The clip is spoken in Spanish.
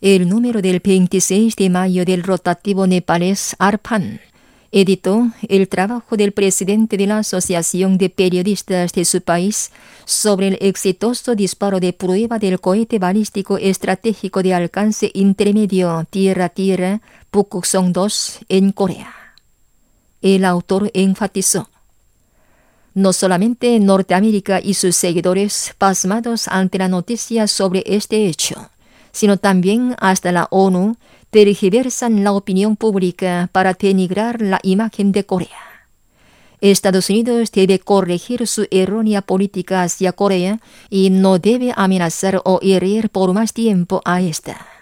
el número del 26 de mayo del rotativo nepalés Arpan editó el trabajo del presidente de la Asociación de Periodistas de su país sobre el exitoso disparo de prueba del cohete balístico estratégico de alcance intermedio Tierra-Tierra Pukguksong-2 en Corea. El autor enfatizó: no solamente Norteamérica y sus seguidores pasmados ante la noticia sobre este hecho, sino también hasta la ONU tergiversan la opinión pública para denigrar la imagen de Corea. Estados Unidos debe corregir su errónea política hacia Corea y no debe amenazar o herir por más tiempo a esta.